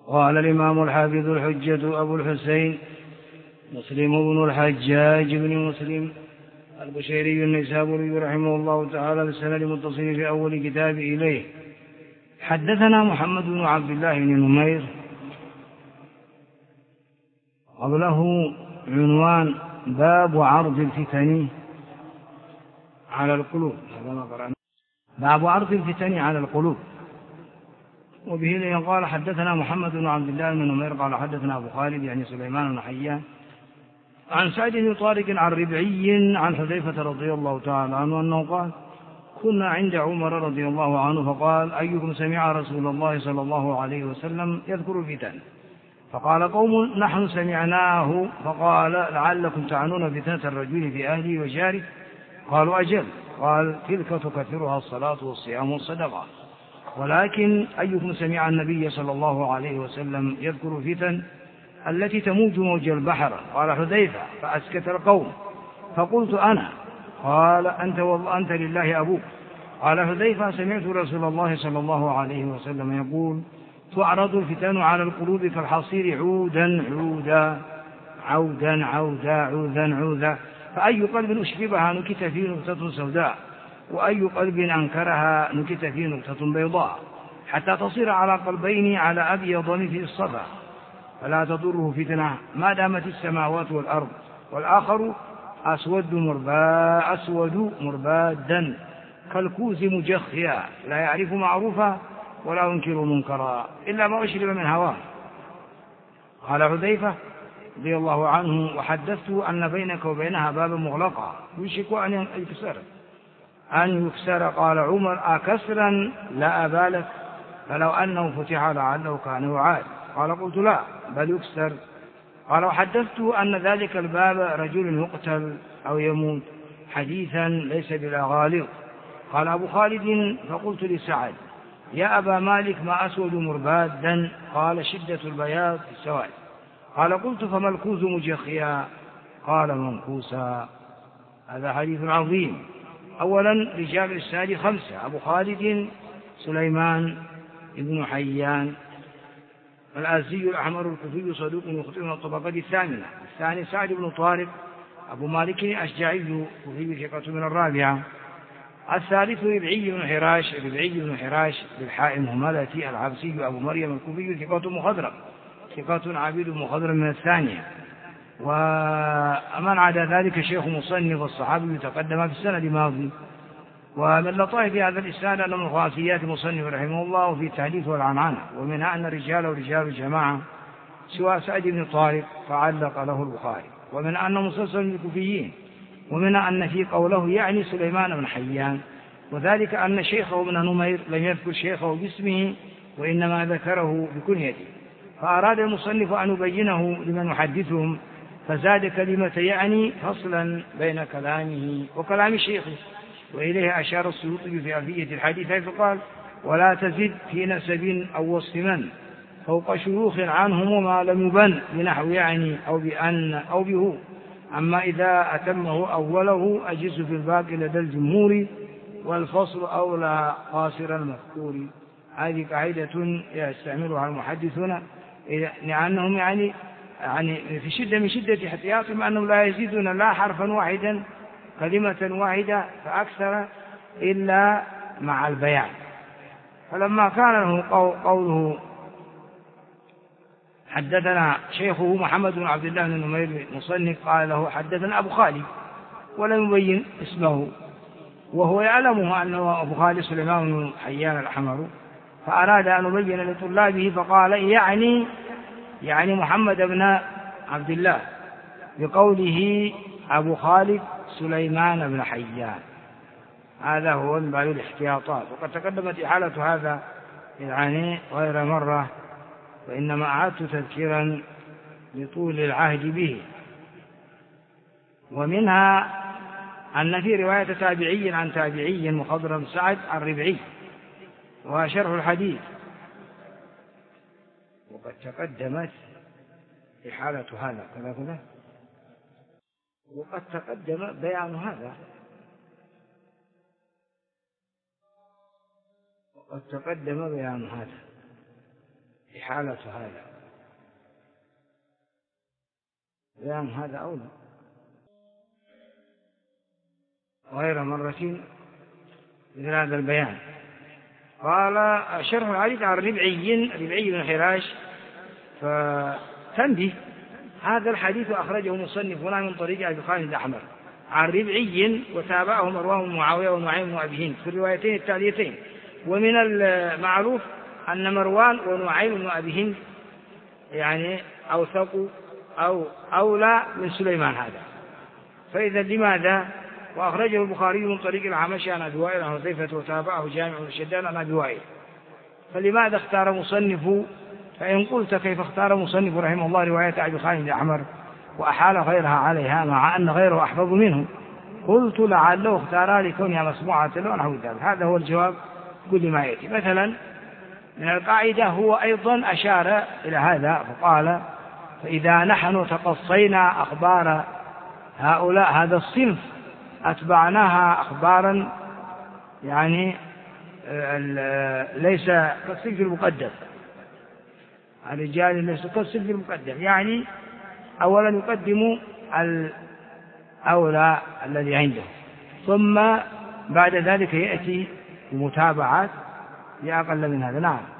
قال الإمام الحافظ الحجة أبو الحسين مسلم بن الحجاج بن مسلم البشيري النيسابوري رحمه الله تعالى بالسند المتصل في أول كتاب إليه: حدثنا محمد بن عبد الله بن نمير، قبله عنوان باب عرض الفتن على القلوب، باب عرض الفتن على القلوب. وبه قال: حدثنا محمد بن عبد الله بن نمير قال: حدثنا أبو خالد يعني سليمان بن حيان عن سعد بن طارق عن ربعي عن حذيفة رضي الله تعالى عنه أنه قال: كنا عند عمر رضي الله عنه فقال: أيكم سمع رسول الله صلى الله عليه وسلم يذكر الفتن؟ فقال قوم: نحن سمعناه. فقال: لعلكم تعنون فتنة الرجل في أهله وجاره؟ قالوا: أجل. قال: تلك تكثرها الصلاة والصيام والصدقة. ولكن أيكم سمع النبي صلى الله عليه وسلم يذكر الفتن التي تموج موج البحر؟ قال حذيفة: فأسكت القوم. فقلت: أنا. قال: أنت والله أنت لله أبوك. قال حذيفة: سمعت رسول الله صلى الله عليه وسلم يقول: تعرض الفتن على القلوب كالحصير عودا عودا عودا عودا عودا عودا، فأي قلب أشربها نكت فيه نكتة سوداء، وأي قلب أنكرها نكت فيه نكتة بيضاء، حتى تصير على قلبين على أبيض مثل الصفا، فلا تضره فتنة ما دامت السماوات والأرض. والآخر أسود مربادا كالكوز مجخيا، لا يعرف معروفا ولا ينكر منكرا إلا ما أشرب من هواه. قال حذيفة رضي الله عنه: وحدثت أن بينك وبينها بابا مغلقا يوشك أن يكسر. قال عمر: أكسرا لا أبالك، فلو أنه فتح لعله كان يعاد. قال: قلت: لا بل يكسر. قال: وحدثت أن ذلك الباب رجل يقتل أو يموت حديثا ليس بلا غالط. قال أبو خالد: فقلت لسعد: يا أبا مالك ما أسود مربادا؟ قال: شدة البياض في السواد. قال: قلت: فما الكوز مجخيا؟ قال: منكوسا. هذا حديث عظيم. أولا رجال الإسناد 5: أبو خالد سليمان بن حيان الأزدي الأحمر الكوفي صدوق يخطئ من الطبقات الثامنة. الثاني سعد بن طارق أبو مالك الأشجعي كوفي ثقة من الرابعة. الثالث ربعي بن حراش بالحاء مهملة العبسي أبو مريم الكوفي ثقة عبيد مخضرم من الثانية. ومن عدا ذلك شيخ مصنف الصحابي تقدم في السنة الماضي. ومن لطائف هذا الإسناد أن من خاصيات مصنف رحمه الله في التحديث والعنعنة، ومنها أن رجاله رجال الجماعة سوى سعد بن طارق فعلق له البخاري، ومن أن مسلسل الكوفيين، ومن أن في قوله يعني سليمان بن حيان، وذلك أن شيخه ابن نمير لم يذكر شيخه باسمه وإنما ذكره بكنيته، فأراد المصنف أن يبينه لمن يحدثهم فزاد كلمة يعني فصلا بين كلامه وكلام شيخه. وإليه أشار السيوطي في ألفية الحديث حيث قال: ولا تزد في نسب أو وصف من فوق شيوخ عنهم وما لم يبن بنحو يعني أو بأن أو به، أما إذا أتمه أوله أجز في الباقي لدى الجمهور، والفصل أولى قاصر المذكور. هذه قاعدة يستعملها المحدثون لأنهم يعني في شدة من شدة احتياطهم أنهم لا يزيدون لا حرفا واحدا كلمة واحدة فأكثر إلا مع البيان. فلما كان له قوله حدثنا شيخه محمد بن عبد الله بن نمير مصنف قال له: حدثنا أبو خالد، ولم يبين اسمه، وهو يعلمه أنه أبو خالد سليمان بن حيان الأحمر، فأراد أن يبين لطلابه فقال: يعني محمد بن عبد الله، بقوله أبو خالد سليمان بن حيان. هذا هو من بعض الاحتياطات، وقد تقدمت إحالة هذا يعني غير مرة، وإنما أعدت تذكيرا لطول العهد به. ومنها أن في رواية تابعي عن تابعي مخضرم سعد عن ربعي، وشرح الحديث، وقد تقدمت إحالة هذا كذا، وقد تقدم بيان هذا، إحالة هذا، لأن هذا أولى غير مرة مثل هذا البيان. قال شرح الحديث عن ربعي بن حراش، فتنبه هذا الحديث أخرجه مصنف هنا من طريق أبي خالد الأحمر عن ربعي، وتابعه مروان بن معاوية ونعيم بن أبي هند في الروايتين التاليتين. ومن المعروف أن مروان ونعيم بن أبي هند يعني أوثقوا أو أولى من سليمان هذا. فإذا لماذا؟ وأخرجه البخاري من طريق الأعمش عن أبي وائل عن حذيفة، وتابعه جامع بن شداد عن أبي وائل. فلماذا اختار مصنف؟ فإن قلت كيف اختار مصنف رحمه الله رواية أبي خالد الأحمر وأحال غيرها عليها مع أن غيره أحفظ منه؟ قلت لعله اختارها لكونها مسموعة له ونحو ذلك. هذا هو الجواب كل ما يأتي. مثلا من القاعدة هو أيضا أشار إلى هذا فقال: فإذا نحن تقصينا أخبار هؤلاء هذا الصنف أتبعناها أخبارا، يعني ليس كالصنف المقدم، الرجال ليس كالصنف المقدم، يعني أولا يقدم الأولى الذي عنده، ثم بعد ذلك يأتي المتابعات لأقل من هذا. نعم.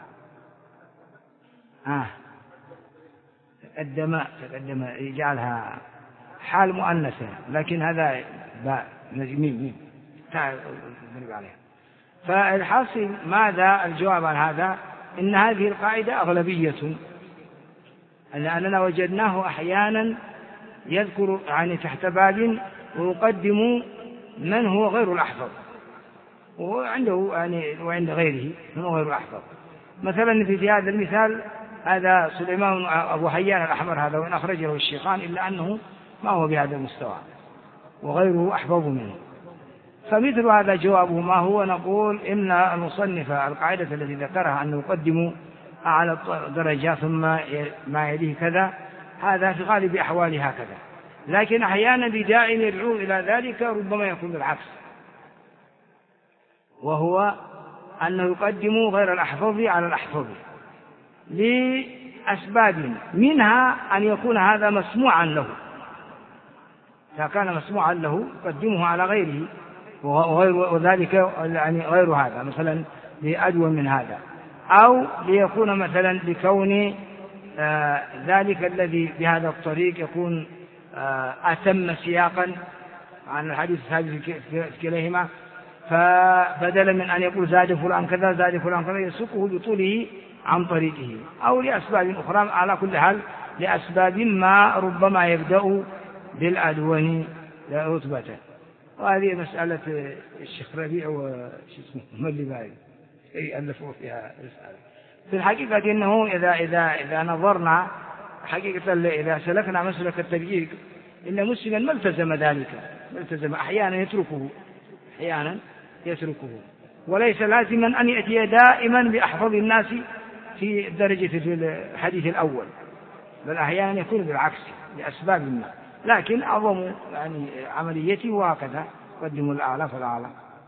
تقدم يجعلها حال مؤنثة، لكن هذا ميم نضرب عليها. فالحاصل ماذا الجواب عن هذا؟ إن هذه القاعدة أغلبية، لأننا وجدناه أحيانا يذكر يعني تحت باب ويقدم من هو غير الأحفظ، وعنده يعني وعند غيره من هو غير الأحفظ. مثلا في هذا المثال هذا سليمان أبو حيان الأحمر هذا، وإن أخرجه الشيخان إلا أنه ما هو بهذا المستوى وغيره أحفظ منه. فمثل هذا جوابه ما هو؟ نقول إن المصنف القاعدة التي ذكرها أنه يقدم أعلى درجة ثم ما يليه كذا، هذا في غالب أحواله هكذا، لكن أحيانا بداع يدعو إلى ذلك ربما يكون العكس، وهو أنه يقدم غير الأحفظ على الأحفظ لأسباب، منها أن يكون هذا مسموعا له، إذا كان مسموعا له يقدمه على غيره، وذلك يعني غير هذا مثلا لأدوى من هذا، أو ليكون مثلا لكون ذلك الذي بهذا الطريق يكون أتم سياقا عن الحديث الثابت في كليهما، فبدلا من أن يقول زاد فلان كذا زاد فلان كذا يسوقه بطوله عن طريقه، أو لأسباب أخرى. على كل حال لأسباب ما ربما يبدأ بالأدون رتبة. وهذه مسألة الشيخ ربيع وملي باي ألفوا فيها رسالة. في الحقيقة إنه إذا نظرنا حقيقة إذا سلكنا مسلك التدقيق إن مسلما ما التزم ذلك، أحيانا يتركه، وليس لازما أن يأتي دائما بأحفظ الناس في درجة الحديث الأول، بل أحيانا يكون بالعكس لأسباب ما، لكن أعظم يعني عمليته وهكذا قدموا الأعلى فالأعلى.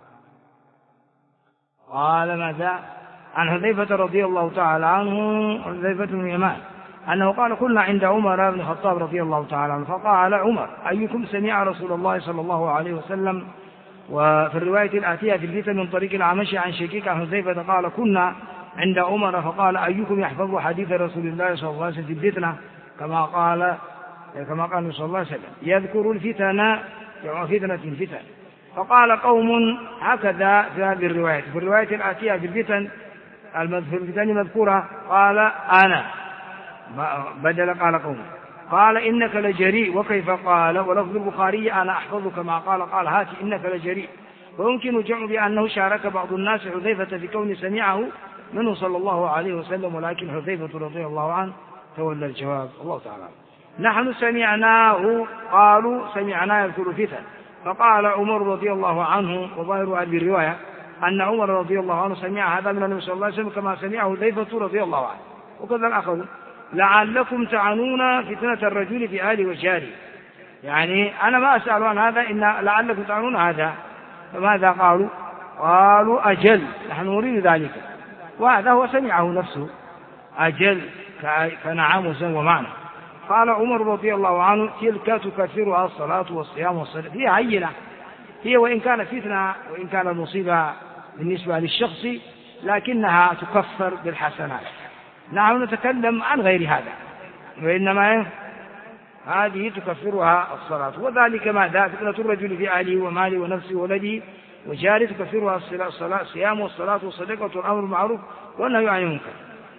قال ماذا؟ عن حذيفة رضي الله تعالى عنه، حذيفة بن اليمان أنه قال: كنا عند عمر بن الخطاب رضي الله تعالى عنه فقال عمر: أيكم سمع رسول الله صلى الله عليه وسلم؟ وفي الرواية الآتية في الفتن من طريق الأعمش عن شقيق عن حذيفة قال: كنا عند عمر فقال: أيكم يحفظ حديث رسول الله صلى الله عليه وسلم في الفتنة كما قال صلى الله عليه وسلم، يذكر الفتن فتن. فقال قوم هكذا في هذه الرواية. في الرواية الآتية في الفتن مذكورة قال أنا، بدل قال قوم، قال إنك لجريء. وكيف قال؟ ولفظ البخاري أنا أحفظ كما قال هات إنك لجريء. ويمكن جمع بأنه شارك بعض الناس حذيفة في كون سمعه منه صلى الله عليه وسلم، ولكن حذيفة رضي الله عنه تولى الجواب. الله تعالى. نحن سمعناه، قالوا سمعنا يذكر فتن. فقال عمر رضي الله عنه، وظاهر هذه الرواية أن عمر رضي الله عنه سمع هذا من النبي صلى الله عليه وسلم كما سمعه حذيفة رضي الله عنه. وكذا الآخرون: لعلكم تعنون فتنة الرجل في أهله وجاره. يعني أنا ما أسأل عن هذا، إن لعلكم تعنون هذا. فماذا قالوا أجل، نحن نريد ذلك. وهذا هو سمعه نفسه، أجل كنعم وزن ومعنى. قال عمر رضي الله عنه تلك تكفرها الصلاة والصيام والصلاة. هي عينة، هي وإن كانت فتنة وإن كانت مصيبة بالنسبة للشخص لكنها تكفر بالحسنات. نحن نتكلم عن غير هذا، وإنما هذه تكفرها الصلاة. وذلك ماذا؟ فتنة الرجل في أهله وماله ونفسه وولده وجاره تكفرها الصلاة الصيام والصلاة والصدقة والأمر بالمعروف والنهي عن المنكر.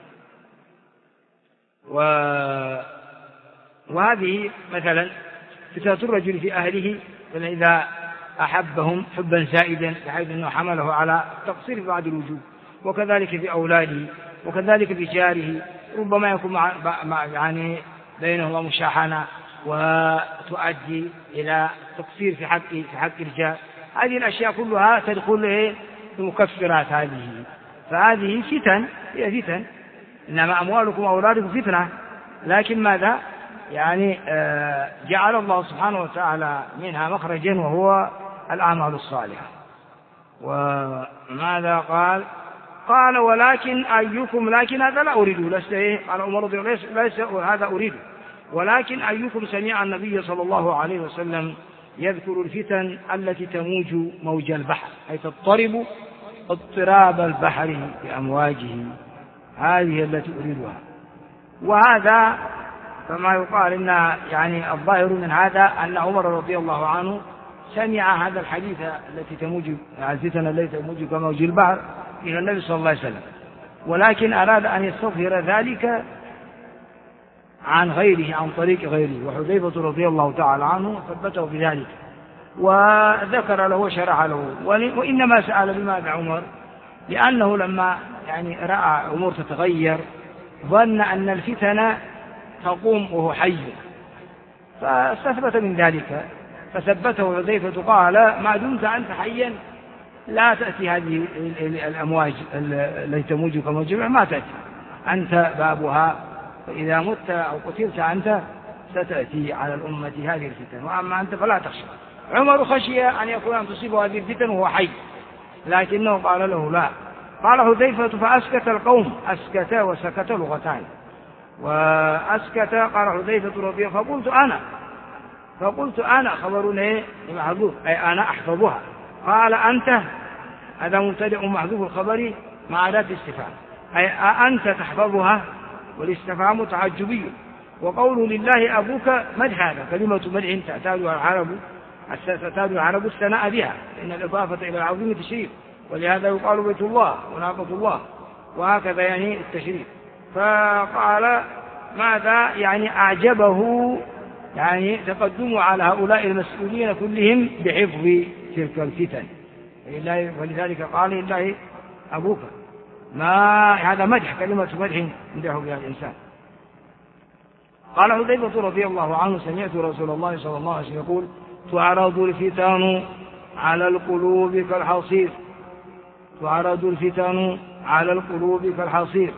وهذه مثلا فتنة الرجل في أهله إذا أحبهم حبا زائدا بحيث أنه حمله على التقصير في بعض الوجوه، وكذلك في أولاده، وكذلك في جاره، ربما يكون يعني بينهما مشاحنة وتؤدي إلى تقصير في حق الجار. هذه الأشياء كلها تدخل في مكفرات هذه. فهذه فتن، هي فتن، إنما أموالكم وأولادكم فتنة، لكن ماذا؟ يعني جعل الله سبحانه وتعالى منها مخرجا وهو الأعمال الصالحة. وماذا قال؟ قال ولكن أيكم، لكن هذا لا أريده، قال عمر رضي الله عنه ليس هذا أريده، ولكن أيكم سمع النبي صلى الله عليه وسلم يذكر الفتن التي تموج موج البحر، أي تضطرب اضطراب البحر بأمواجه، هذه التي أريدها. وهذا كما يقال إن يعني الظاهر من هذا أن عمر رضي الله عنه سمع هذا الحديث التي تموج الفتن التي تموج كموج البحر من النبي صلى الله عليه وسلم، ولكن أراد أن يستظهر ذلك عن غيره، عن طريق غيره، وحذيفة رضي الله تعالى عنه ثبته بذلك وذكر له وشرح له. وإنما سأل لماذا عمر؟ لأنه لما يعني رأى أمور تتغير ظن أن الفتن تقوم وهو حي، فاستثبت من ذلك، فثبته حذيفة قال ما دمت أنت حيا لا تأتي هذه الأمواج التي تموج كموج ما تأتي، أنت بابها، فإذا مت أو قتلت أنت ستأتي على الأمة هذه الفتن، وأما أنت فلا تخشى. عمر خشي أن يكون أن تصيبه هذه الفتن وهو حي، لكنه قال له لا. قال حذيفة فأسكت القوم، أسكت وسكت لغتان، وأسكت قال حذيفة رضي الله فقلت أنا خبر محذوف، أي أنا أحفظها. قال أنت، هذا مبتدأ محذوف الخبر مع أداة الاستفهام، أي أنت تحفظها، والاستفهام تعجبي. وقول لله أبوك مدح، هذا كلمة مدح تعتاد العرب الثناء بها، إن الإضافة إلى العظيم تشريف، ولهذا يقال بيت الله وناقة الله، وهكذا يعني التشريف. فقال ماذا؟ يعني أعجبه يعني تقدموا على هؤلاء المسؤولين كلهم بحفظ تلك الفتن، ولذلك قال لله أبوك، ما هذا مدح، كلمة مدح مدح بها الإنسان. قال حذيفة رضي الله عنه سمعت رسول الله صلى الله عليه وسلم يقول تعرض الفتن على القلوب كالحصير، تعرض الفتن على القلوب كالحصير.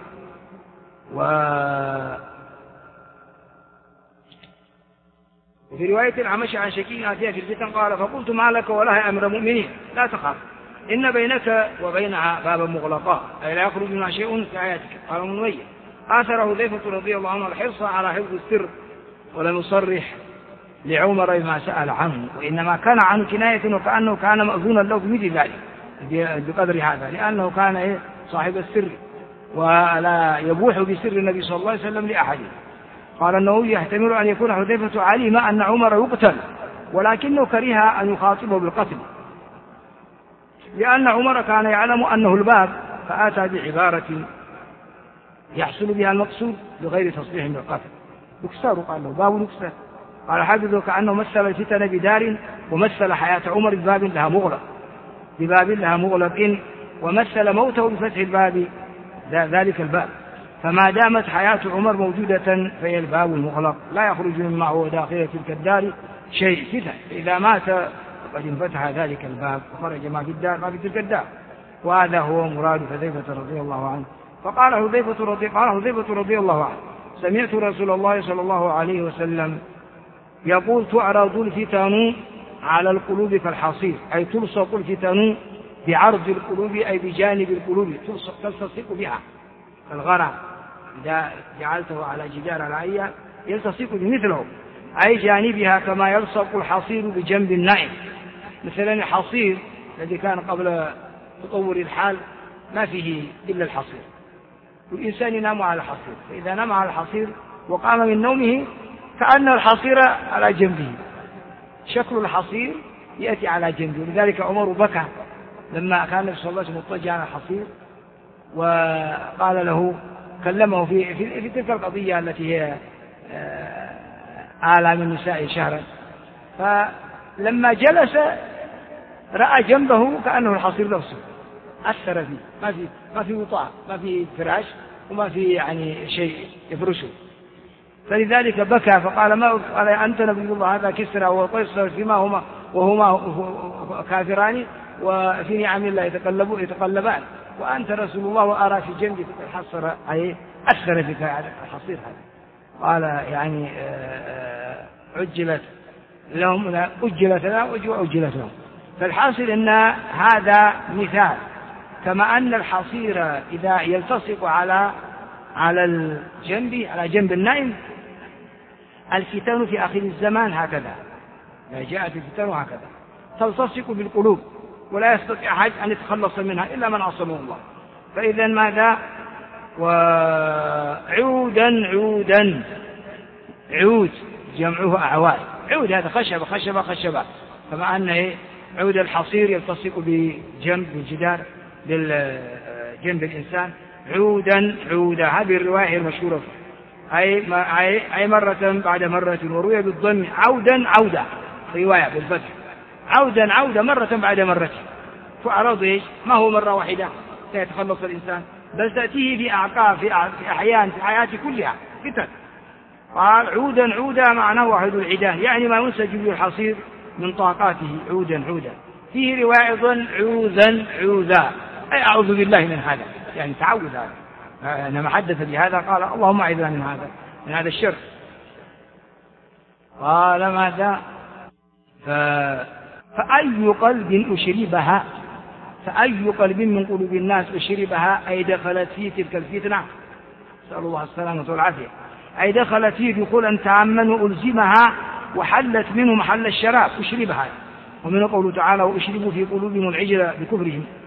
وفي رواية الأعمش عن شكيك آتيها في الفتن قال فقلت ما لك ولها أمر مؤمنين لا تخاف إن بينك وبينها بابا مغلقا، أي لا يخرج منها شيء في آياتك. قال ابن نوية آثر حذيفة رضي الله عنه الحرص على حفظ السر ولم يصرح لعمر بما سأل عنه، وإنما كان عن كناية وكأنه كان مأذونا له بمثل ذلك بقدر هذا، لأنه كان صاحب السر ولا يبوح بسر النبي صلى الله عليه وسلم لأحد. قال النووي يحتمل أن يكون حذيفة علم أن عمر يقتل ولكنه كره أن يخاطبه بالقتل، لأن عمر كان يعلم أنه الباب، فآتى بعبارة يحصل بها المقصود بغير تصريح بالقتل. يكسر، قال له باب يكسر. قال حافظه كأنه مثل الفتن بدار ومثل حياة عمر بباب لها مغلق ومثل موته بفتح الباب ذلك الباب، فما دامت حياة عمر موجودة فهي الباب المغلق لا يخرج مما هو داخل تلك الدار شيء فتن، فإذا مات فقد انفتح ذلك الباب وخرج ما في تلك الدار. وهذا هو مراد حذيفة رضي الله عنه. فقال حذيفة رضي الله عنه سمعت رسول الله صلى الله عليه وسلم يقول تعرض الفتن على القلوب كالحصير، أي تلصق الفتن بعرض القلوب، أي بجانب القلوب تلصق بها كالغرام. إذا جعلته على جدار العية يلتصق بمثله، أي جانبها كما يلصق الحصير بجنب النائم. مثلا الحصير الذي كان قبل تطور الحال ما فيه إلا الحصير، والإنسان ينام على الحصير، فإذا نام على الحصير وقام من نومه كأن الحصير على جنبه، شكل الحصير يأتي على جنبه. ولذلك عمر بكى لما كان النبي صلى الله عليه وسلم مضطجعا على الحصير، وقال له كلمه في تلك القضية التي هي أعلى من نساء شهرا، فلما جلس رأى جنبه كأنه الحصير نفسه، أثر فيه، ما في وطاء، ما في فراش، وما في يعني شيء يفرشه، فلذلك بكى فقال ما قال أنت نبي الله هذا كسرى وقيصر فيما وهما كافران وفي نعم الله يتقلبان، وأنت رسول الله وأرى في جنبك الحصر أي أثر فيك الحصير هذا. قال يعني أجلت لنا وأجلت لهم. فالحاصل أن هذا مثال، كما أن الحصير إذا يلتصق على الجنب على جنب النائم، الفتن في آخر الزمان هكذا، إذا جاءت الفتن هكذا تلتصق بالقلوب ولا يستطيع أحد أن يتخلص منها إلا من عصمه الله. فإذا ماذا؟ وعودا عود جمعه أعواد، عود هذا خشبة، كما أن عود الحصير يلتصق بجدار جنب الإنسان، عودا هذه الرواية المشهورة، أي مرة بعد مرة، وروي بالضم عودا رواية بالفتح عودا مرة بعد مرة. فأعراض إيش؟ ما هو مرة واحدة سيتخلص الإنسان، بل تأتيه في أعقاب في أحيان في حياته كلها فتن. قال عودا معناه واحد العدان، يعني ما ينسج به الحصير من طاقاته، عودا. فيه رواية أيضا عوذا، أي أعوذ بالله من هذا، يعني تعوذ هذا. لما حدث بهذا قال اللهم أعذنا من هذا الشر. قال ماذا؟ فأي قلب من قلوب الناس أشربها، أي دخلت فيه تلك الفتنة، نسأل الله السلامة والعافية، أي دخلت فيه دخولا تاما وألزمها وحلت منه محل الشراب، أشربها. ومن قوله تعالى وأشربوا في قلوبهم العجل بكفرهم،